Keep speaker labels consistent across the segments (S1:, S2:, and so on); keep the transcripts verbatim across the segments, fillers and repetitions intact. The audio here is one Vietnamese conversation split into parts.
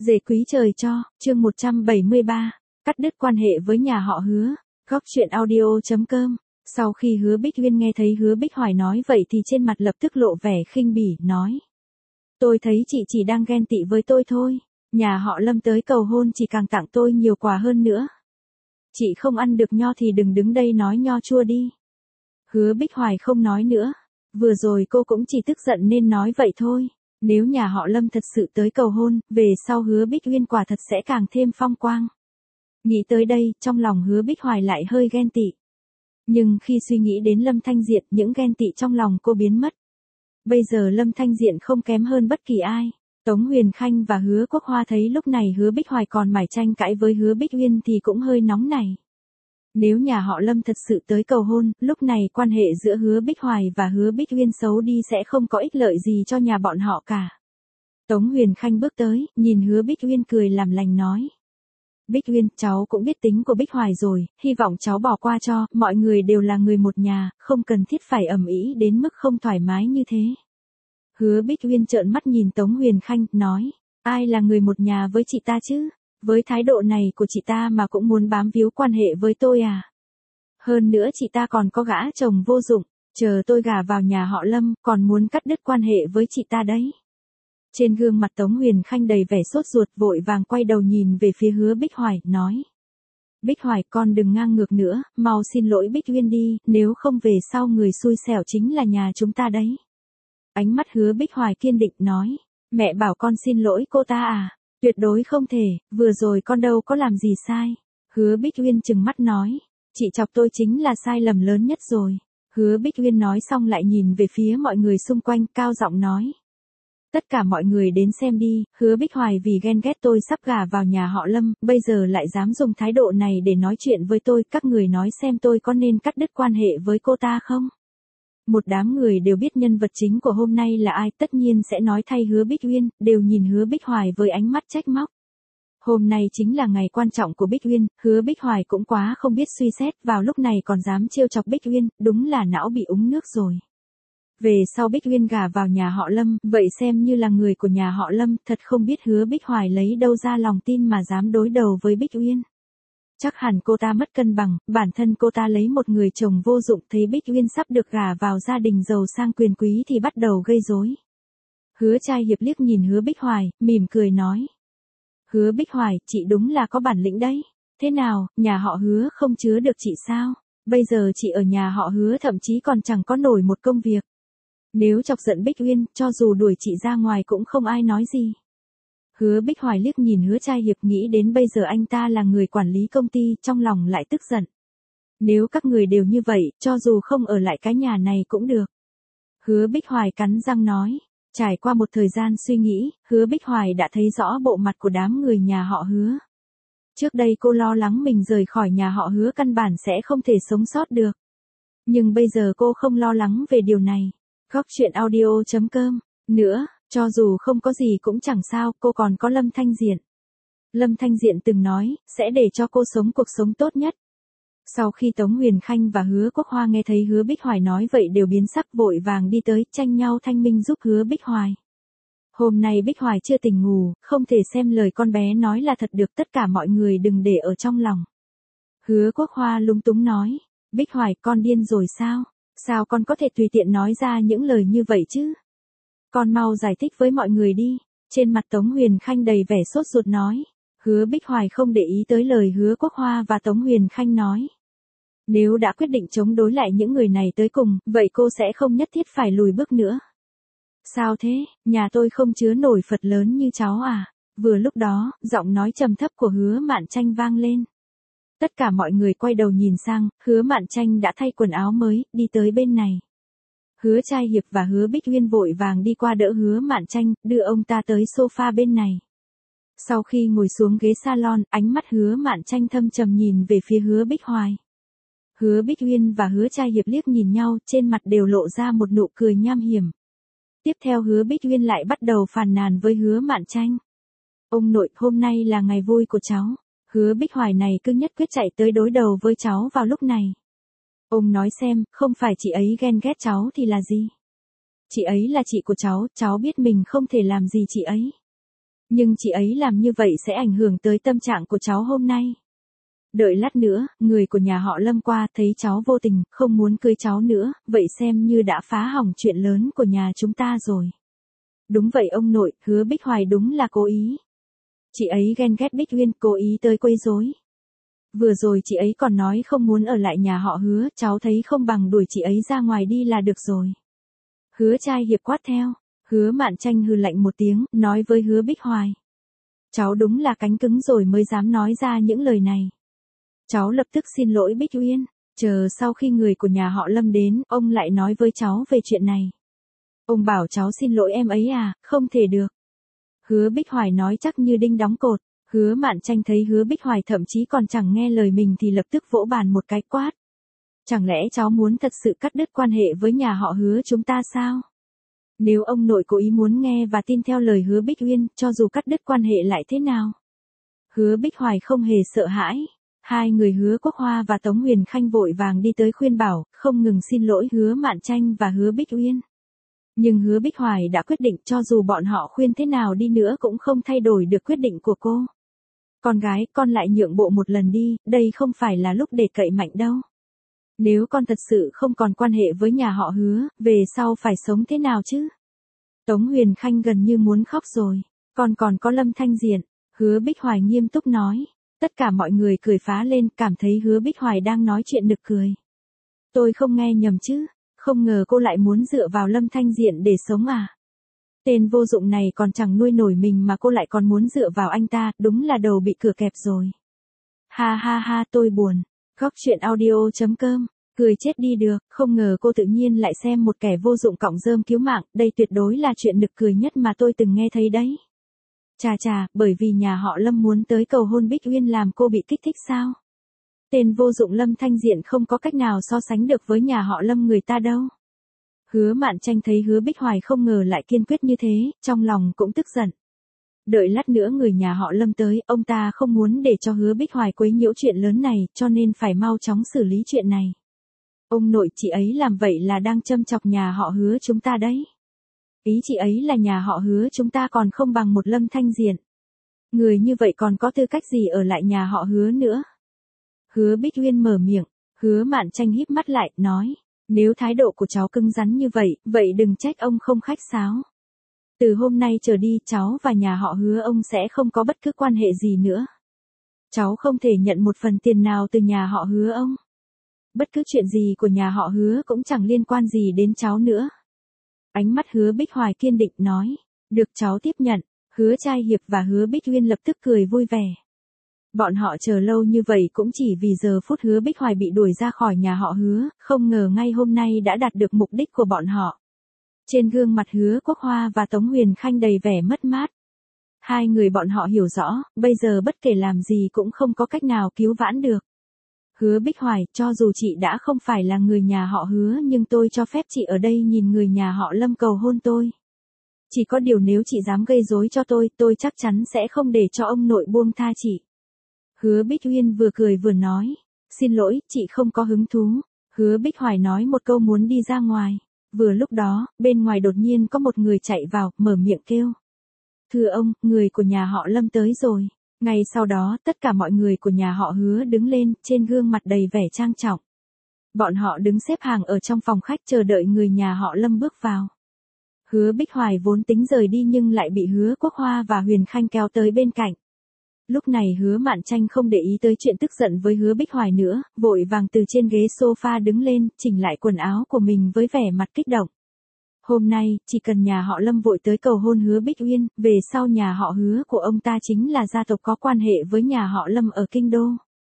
S1: Dề quý trời cho, chương một trăm bảy mươi ba, cắt đứt quan hệ với nhà họ Hứa, góc truyện audio chấm com. Sau khi Hứa Bích Uyên nghe thấy Hứa Bích Hoài nói vậy thì trên mặt lập tức lộ vẻ khinh bỉ, nói. Tôi thấy chị chỉ đang ghen tị với tôi thôi, nhà họ Lâm tới cầu hôn chỉ càng tặng tôi nhiều quà hơn nữa. Chị không ăn được nho thì đừng đứng đây nói nho chua đi. Hứa Bích Hoài không nói nữa, vừa rồi cô cũng chỉ tức giận nên nói vậy thôi. Nếu nhà họ Lâm thật sự tới cầu hôn, về sau Hứa Bích Uyên quả thật sẽ càng thêm phong quang. Nghĩ tới đây, trong lòng Hứa Bích Hoài lại hơi ghen tị. Nhưng khi suy nghĩ đến Lâm Thanh Diện, những ghen tị trong lòng cô biến mất. Bây giờ Lâm Thanh Diện không kém hơn bất kỳ ai. Tống Huyền Khanh và Hứa Quốc Hoa thấy lúc này Hứa Bích Hoài còn mải tranh cãi với Hứa Bích Uyên thì cũng hơi nóng này. Nếu nhà họ Lâm thật sự tới cầu hôn, lúc này quan hệ giữa Hứa Bích Hoài và Hứa Bích Uyên xấu đi sẽ không có ích lợi gì cho nhà bọn họ cả. Tống Huyền Khanh bước tới, nhìn Hứa Bích Uyên cười làm lành nói. Bích Uyên, cháu cũng biết tính của Bích Hoài rồi, hy vọng cháu bỏ qua cho, mọi người đều là người một nhà, không cần thiết phải ầm ĩ đến mức không thoải mái như thế. Hứa Bích Uyên trợn mắt nhìn Tống Huyền Khanh, nói, ai là người một nhà với chị ta chứ? Với thái độ này của chị ta mà cũng muốn bám víu quan hệ với tôi à? Hơn nữa chị ta còn có gã chồng vô dụng, chờ tôi gả vào nhà họ Lâm, còn muốn cắt đứt quan hệ với chị ta đấy. Trên gương mặt Tống Huyền Khanh đầy vẻ sốt ruột, vội vàng quay đầu nhìn về phía Hứa Bích Hoài, nói. Bích Hoài, con đừng ngang ngược nữa, mau xin lỗi Bích Uyên đi, nếu không về sau người xui xẻo chính là nhà chúng ta đấy. Ánh mắt Hứa Bích Hoài kiên định, nói. Mẹ bảo con xin lỗi cô ta à? Tuyệt đối không thể, vừa rồi con đâu có làm gì sai. Hứa Bích Uyên trừng mắt nói. Chị chọc tôi chính là sai lầm lớn nhất rồi. Hứa Bích Uyên nói xong lại nhìn về phía mọi người xung quanh, cao giọng nói. Tất cả mọi người đến xem đi, Hứa Bích Hoài vì ghen ghét tôi sắp gả vào nhà họ Lâm, bây giờ lại dám dùng thái độ này để nói chuyện với tôi, các người nói xem tôi có nên cắt đứt quan hệ với cô ta không? Một đám người đều biết nhân vật chính của hôm nay là ai, tất nhiên sẽ nói thay Hứa Bích Uyên, đều nhìn Hứa Bích Hoài với ánh mắt trách móc. Hôm nay chính là ngày quan trọng của Bích Uyên, Hứa Bích Hoài cũng quá không biết suy xét, vào lúc này còn dám trêu chọc Bích Uyên, đúng là não bị úng nước rồi. Về sau Bích Uyên gả vào nhà họ Lâm, vậy xem như là người của nhà họ Lâm, thật không biết Hứa Bích Hoài lấy đâu ra lòng tin mà dám đối đầu với Bích Uyên. Chắc hẳn cô ta mất cân bằng, bản thân cô ta lấy một người chồng vô dụng, thấy Bích Uyên sắp được gả vào gia đình giàu sang quyền quý thì bắt đầu gây rối. Hứa Trai Hiệp liếc nhìn Hứa Bích Hoài, mỉm cười nói. Hứa Bích Hoài, chị đúng là có bản lĩnh đấy. Thế nào, nhà họ Hứa không chứa được chị sao? Bây giờ chị ở nhà họ Hứa thậm chí còn chẳng có nổi một công việc. Nếu chọc giận Bích Uyên, cho dù đuổi chị ra ngoài cũng không ai nói gì. Hứa Bích Hoài liếc nhìn Hứa Trai Hiệp, nghĩ đến bây giờ anh ta là người quản lý công ty, trong lòng lại tức giận. Nếu các người đều như vậy, cho dù không ở lại cái nhà này cũng được. Hứa Bích Hoài cắn răng nói. Trải qua một thời gian suy nghĩ, Hứa Bích Hoài đã thấy rõ bộ mặt của đám người nhà họ Hứa. Trước đây cô lo lắng mình rời khỏi nhà họ Hứa căn bản sẽ không thể sống sót được. Nhưng bây giờ cô không lo lắng về điều này. Góc truyện audio chấm com. Nữa, cho dù không có gì cũng chẳng sao, cô còn có Lâm Thanh Diện. Lâm Thanh Diện từng nói, sẽ để cho cô sống cuộc sống tốt nhất. Sau khi Tống Huyền Khanh và Hứa Quốc Hoa nghe thấy Hứa Bích Hoài nói vậy đều biến sắc, vội vàng đi tới, tranh nhau thanh minh giúp Hứa Bích Hoài. Hôm nay Bích Hoài chưa tỉnh ngủ, không thể xem lời con bé nói là thật được, tất cả mọi người đừng để ở trong lòng. Hứa Quốc Hoa lúng túng nói, Bích Hoài, con điên rồi sao? Sao con có thể tùy tiện nói ra những lời như vậy chứ? Con mau giải thích với mọi người đi. Trên mặt Tống Huyền Khanh đầy vẻ sốt ruột nói. Hứa Bích Hoài không để ý tới lời Hứa Quốc Hoa và Tống Huyền Khanh nói. Nếu đã quyết định chống đối lại những người này tới cùng, vậy cô sẽ không nhất thiết phải lùi bước nữa. Sao thế, nhà tôi không chứa nổi Phật lớn như cháu à? Vừa lúc đó, giọng nói trầm thấp của Hứa Mạn Tranh vang lên. Tất cả mọi người quay đầu nhìn sang, Hứa Mạn Tranh đã thay quần áo mới, đi tới bên này. Hứa Trai Hiệp và Hứa Bích Uyên vội vàng đi qua đỡ Hứa Mạn Tranh, đưa ông ta tới sofa bên này. Sau khi ngồi xuống ghế salon, ánh mắt Hứa Mạn Tranh thâm trầm nhìn về phía Hứa Bích Hoài. Hứa Bích Uyên và Hứa Trai Hiệp liếc nhìn nhau, trên mặt đều lộ ra một nụ cười nham hiểm. Tiếp theo Hứa Bích Uyên lại bắt đầu phàn nàn với Hứa Mạn Tranh. Ông nội, hôm nay là ngày vui của cháu. Hứa Bích Hoài này cứ nhất quyết chạy tới đối đầu với cháu vào lúc này. Ông nói xem, không phải chị ấy ghen ghét cháu thì là gì? Chị ấy là chị của cháu, cháu biết mình không thể làm gì chị ấy. Nhưng chị ấy làm như vậy sẽ ảnh hưởng tới tâm trạng của cháu hôm nay. Đợi lát nữa, người của nhà họ Lâm qua thấy cháu vô tình, không muốn cưới cháu nữa, vậy xem như đã phá hỏng chuyện lớn của nhà chúng ta rồi. Đúng vậy ông nội, Hứa Bích Hoài đúng là cố ý. Chị ấy ghen ghét Bích Uyên, cố ý tới quấy rối. Vừa rồi chị ấy còn nói không muốn ở lại nhà họ Hứa, cháu thấy không bằng đuổi chị ấy ra ngoài đi là được rồi. Hứa Trai Hiệp quát theo, Hứa Mạn Tranh hừ lạnh một tiếng, nói với Hứa Bích Hoài. Cháu đúng là cánh cứng rồi mới dám nói ra những lời này. Cháu lập tức xin lỗi Bích Uyên, chờ sau khi người của nhà họ Lâm đến, ông lại nói với cháu về chuyện này. Ông bảo cháu xin lỗi em ấy à, không thể được. Hứa Bích Hoài nói chắc như đinh đóng cột. Hứa Mạn Tranh thấy Hứa Bích Hoài thậm chí còn chẳng nghe lời mình thì lập tức vỗ bàn một cái quát. Chẳng lẽ cháu muốn thật sự cắt đứt quan hệ với nhà họ Hứa chúng ta sao? Nếu ông nội cố ý muốn nghe và tin theo lời Hứa Bích Uyên, cho dù cắt đứt quan hệ lại thế nào? Hứa Bích Hoài không hề sợ hãi. Hai người Hứa Quốc Hoa và Tống Huyền Khanh vội vàng đi tới khuyên bảo, không ngừng xin lỗi Hứa Mạn Tranh và Hứa Bích Uyên. Nhưng Hứa Bích Hoài đã quyết định cho dù bọn họ khuyên thế nào đi nữa cũng không thay đổi được quyết định của cô. Con gái, con lại nhượng bộ một lần đi, đây không phải là lúc để cậy mạnh đâu. Nếu con thật sự không còn quan hệ với nhà họ Hứa, về sau phải sống thế nào chứ? Tống Huyền Khanh gần như muốn khóc rồi. Con còn có Lâm Thanh Diện. Hứa Bích Hoài nghiêm túc nói. Tất cả mọi người cười phá lên, cảm thấy Hứa Bích Hoài đang nói chuyện nực cười. Tôi không nghe nhầm chứ, không ngờ cô lại muốn dựa vào Lâm Thanh Diện để sống à? Tên vô dụng này còn chẳng nuôi nổi mình mà cô lại còn muốn dựa vào anh ta, đúng là đầu bị cửa kẹp rồi. Ha ha ha, tôi buồn. Góc truyện audio chấm com, cười chết đi được, không ngờ cô tự nhiên lại xem một kẻ vô dụng cọng rơm cứu mạng, đây tuyệt đối là chuyện nực cười nhất mà tôi từng nghe thấy đấy. Chà chà, bởi vì nhà họ Lâm muốn tới cầu hôn Bích Uyên làm cô bị kích thích sao? Tên vô dụng Lâm Thanh Diện không có cách nào so sánh được với nhà họ Lâm người ta đâu. Hứa Mạn Tranh thấy Hứa Bích Hoài không ngờ lại kiên quyết như thế, trong lòng cũng tức giận. Đợi lát nữa người nhà họ Lâm tới, ông ta không muốn để cho Hứa Bích Hoài quấy nhiễu chuyện lớn này, cho nên phải mau chóng xử lý chuyện này. Ông nội, chị ấy làm vậy là đang châm chọc nhà họ Hứa chúng ta đấy. Ý chị ấy là nhà họ Hứa chúng ta còn không bằng một Lâm Thanh Diện. Người như vậy còn có tư cách gì ở lại nhà họ Hứa nữa? Hứa Bích Uyên mở miệng, Hứa Mạn Tranh híp mắt lại, nói. Nếu thái độ của cháu cứng rắn như vậy, vậy đừng trách ông không khách sáo. Từ hôm nay trở đi, cháu và nhà họ Hứa ông sẽ không có bất cứ quan hệ gì nữa. Cháu không thể nhận một phần tiền nào từ nhà họ Hứa ông. Bất cứ chuyện gì của nhà họ Hứa cũng chẳng liên quan gì đến cháu nữa. Ánh mắt Hứa Bích Hoài kiên định nói, được cháu tiếp nhận. Hứa Trai Hiệp và Hứa Bích Uyên lập tức cười vui vẻ. Bọn họ chờ lâu như vậy cũng chỉ vì giờ phút Hứa Bích Hoài bị đuổi ra khỏi nhà họ Hứa, không ngờ ngay hôm nay đã đạt được mục đích của bọn họ. Trên gương mặt Hứa Quốc Hoa và Tống Huyền Khanh đầy vẻ mất mát. Hai người bọn họ hiểu rõ, bây giờ bất kể làm gì cũng không có cách nào cứu vãn được. Hứa Bích Hoài, cho dù chị đã không phải là người nhà họ Hứa nhưng tôi cho phép chị ở đây nhìn người nhà họ Lâm cầu hôn tôi. Chỉ có điều nếu chị dám gây rối cho tôi, tôi chắc chắn sẽ không để cho ông nội buông tha chị. Hứa Bích Uyên vừa cười vừa nói, xin lỗi, chị không có hứng thú. Hứa Bích Hoài nói một câu muốn đi ra ngoài. Vừa lúc đó, bên ngoài đột nhiên có một người chạy vào, mở miệng kêu. Thưa ông, người của nhà họ Lâm tới rồi. Ngay sau đó, tất cả mọi người của nhà họ Hứa đứng lên, trên gương mặt đầy vẻ trang trọng. Bọn họ đứng xếp hàng ở trong phòng khách chờ đợi người nhà họ Lâm bước vào. Hứa Bích Hoài vốn tính rời đi nhưng lại bị Hứa Quốc Hoa và Huyền Khanh kéo tới bên cạnh. Lúc này Hứa Mạn Tranh không để ý tới chuyện tức giận với Hứa Bích Hoài nữa, vội vàng từ trên ghế sofa đứng lên, chỉnh lại quần áo của mình với vẻ mặt kích động. Hôm nay, chỉ cần nhà họ Lâm vội tới cầu hôn Hứa Bích Uyên, về sau nhà họ Hứa của ông ta chính là gia tộc có quan hệ với nhà họ Lâm ở Kinh Đô.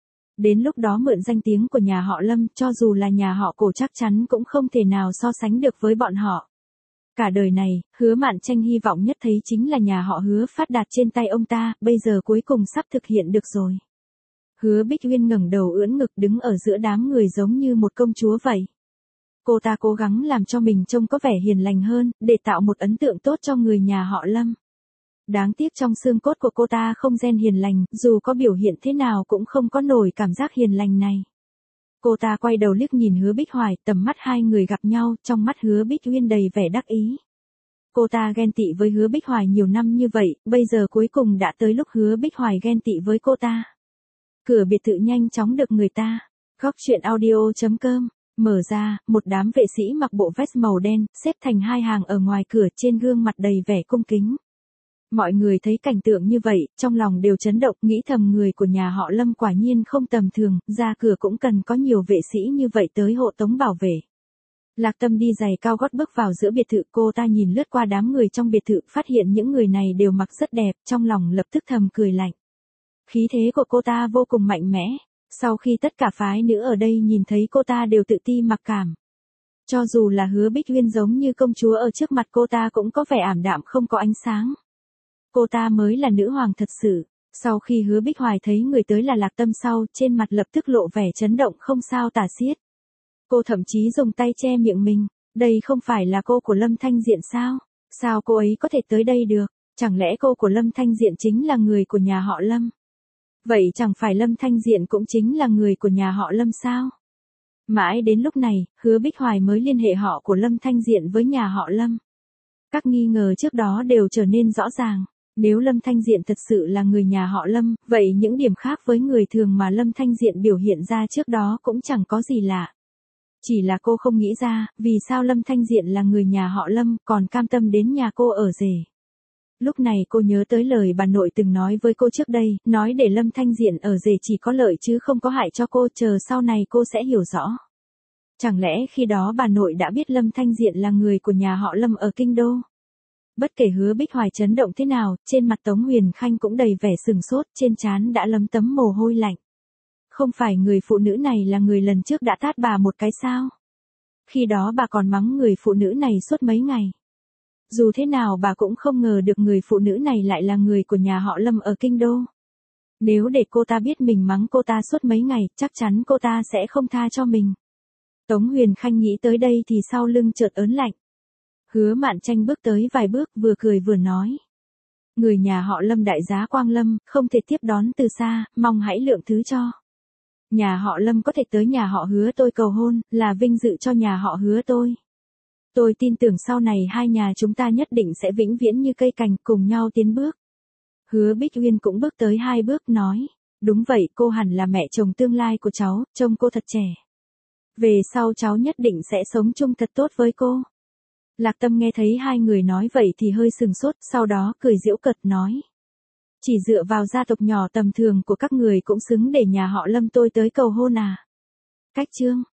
S1: Đến lúc đó mượn danh tiếng của nhà họ Lâm, cho dù là nhà họ Cổ chắc chắn cũng không thể nào so sánh được với bọn họ. Cả đời này, Hứa Mạn Tranh hy vọng nhất thấy chính là nhà họ Hứa phát đạt trên tay ông ta, bây giờ cuối cùng sắp thực hiện được rồi. Hứa Bích Uyên ngẩng đầu ưỡn ngực đứng ở giữa đám người giống như một công chúa vậy. Cô ta cố gắng làm cho mình trông có vẻ hiền lành hơn, để tạo một ấn tượng tốt cho người nhà họ Lâm. Đáng tiếc trong xương cốt của cô ta không gen hiền lành, dù có biểu hiện thế nào cũng không có nổi cảm giác hiền lành này. Cô ta quay đầu liếc nhìn Hứa Bích Hoài, tầm mắt hai người gặp nhau, trong mắt Hứa Bích Uyên đầy vẻ đắc ý. Cô ta ghen tị với Hứa Bích Hoài nhiều năm như vậy, bây giờ cuối cùng đã tới lúc Hứa Bích Hoài ghen tị với cô ta. Cửa biệt thự nhanh chóng được người ta. Góc truyện audio.com mở ra, một đám vệ sĩ mặc bộ vest màu đen, xếp thành hai hàng ở ngoài cửa, trên gương mặt đầy vẻ cung kính. Mọi người thấy cảnh tượng như vậy, trong lòng đều chấn động, nghĩ thầm người của nhà họ Lâm quả nhiên không tầm thường, ra cửa cũng cần có nhiều vệ sĩ như vậy tới hộ tống bảo vệ. Lạc Tâm đi giày cao gót bước vào giữa biệt thự, cô ta nhìn lướt qua đám người trong biệt thự, phát hiện những người này đều mặc rất đẹp, trong lòng lập tức thầm cười lạnh. Khí thế của cô ta vô cùng mạnh mẽ, sau khi tất cả phái nữ ở đây nhìn thấy cô ta đều tự ti mặc cảm. Cho dù là Hứa Bích Uyên giống như công chúa ở trước mặt cô ta cũng có vẻ ảm đạm không có ánh sáng. Cô ta mới là nữ hoàng thật sự. Sau khi Hứa Bích Hoài thấy người tới là Lạc Tâm sau, trên mặt lập tức lộ vẻ chấn động không sao tả xiết. Cô thậm chí dùng tay che miệng mình, đây không phải là cô của Lâm Thanh Diện sao? Sao cô ấy có thể tới đây được? Chẳng lẽ cô của Lâm Thanh Diện chính là người của nhà họ Lâm? Vậy chẳng phải Lâm Thanh Diện cũng chính là người của nhà họ Lâm sao? Mãi đến lúc này, Hứa Bích Hoài mới liên hệ họ của Lâm Thanh Diện với nhà họ Lâm. Các nghi ngờ trước đó đều trở nên rõ ràng. Nếu Lâm Thanh Diện thật sự là người nhà họ Lâm, vậy những điểm khác với người thường mà Lâm Thanh Diện biểu hiện ra trước đó cũng chẳng có gì lạ. Chỉ là cô không nghĩ ra, vì sao Lâm Thanh Diện là người nhà họ Lâm, còn cam tâm đến nhà cô ở rể. Lúc này cô nhớ tới lời bà nội từng nói với cô trước đây, nói để Lâm Thanh Diện ở rể chỉ có lợi chứ không có hại cho cô, chờ sau này cô sẽ hiểu rõ. Chẳng lẽ khi đó bà nội đã biết Lâm Thanh Diện là người của nhà họ Lâm ở Kinh Đô? Bất kể Hứa Bích Hoài chấn động thế nào, trên mặt Tống Huyền Khanh cũng đầy vẻ sừng sốt, trên trán đã lấm tấm mồ hôi lạnh. Không phải người phụ nữ này là người lần trước đã tát bà một cái sao? Khi đó bà còn mắng người phụ nữ này suốt mấy ngày. Dù thế nào bà cũng không ngờ được người phụ nữ này lại là người của nhà họ Lâm ở Kinh Đô. Nếu để cô ta biết mình mắng cô ta suốt mấy ngày, chắc chắn cô ta sẽ không tha cho mình. Tống Huyền Khanh nghĩ tới đây thì sau lưng chợt ớn lạnh. Hứa Mạn Tranh bước tới vài bước, vừa cười vừa nói. Người nhà họ Lâm đại giá Quang Lâm, không thể tiếp đón từ xa, mong hãy lượng thứ cho. Nhà họ Lâm có thể tới nhà họ Hứa tôi cầu hôn, là vinh dự cho nhà họ Hứa tôi. Tôi tin tưởng sau này hai nhà chúng ta nhất định sẽ vĩnh viễn như cây cành cùng nhau tiến bước. Hứa Bích Uyên cũng bước tới hai bước nói. Đúng vậy, cô hẳn là mẹ chồng tương lai của cháu, trông cô thật trẻ. Về sau cháu nhất định sẽ sống chung thật tốt với cô. Lạc Tâm nghe thấy hai người nói vậy thì hơi sừng sốt, sau đó cười giễu cợt nói. Chỉ dựa vào gia tộc nhỏ tầm thường của các người cũng xứng để nhà họ Lâm tôi tới cầu hôn à? Cách chương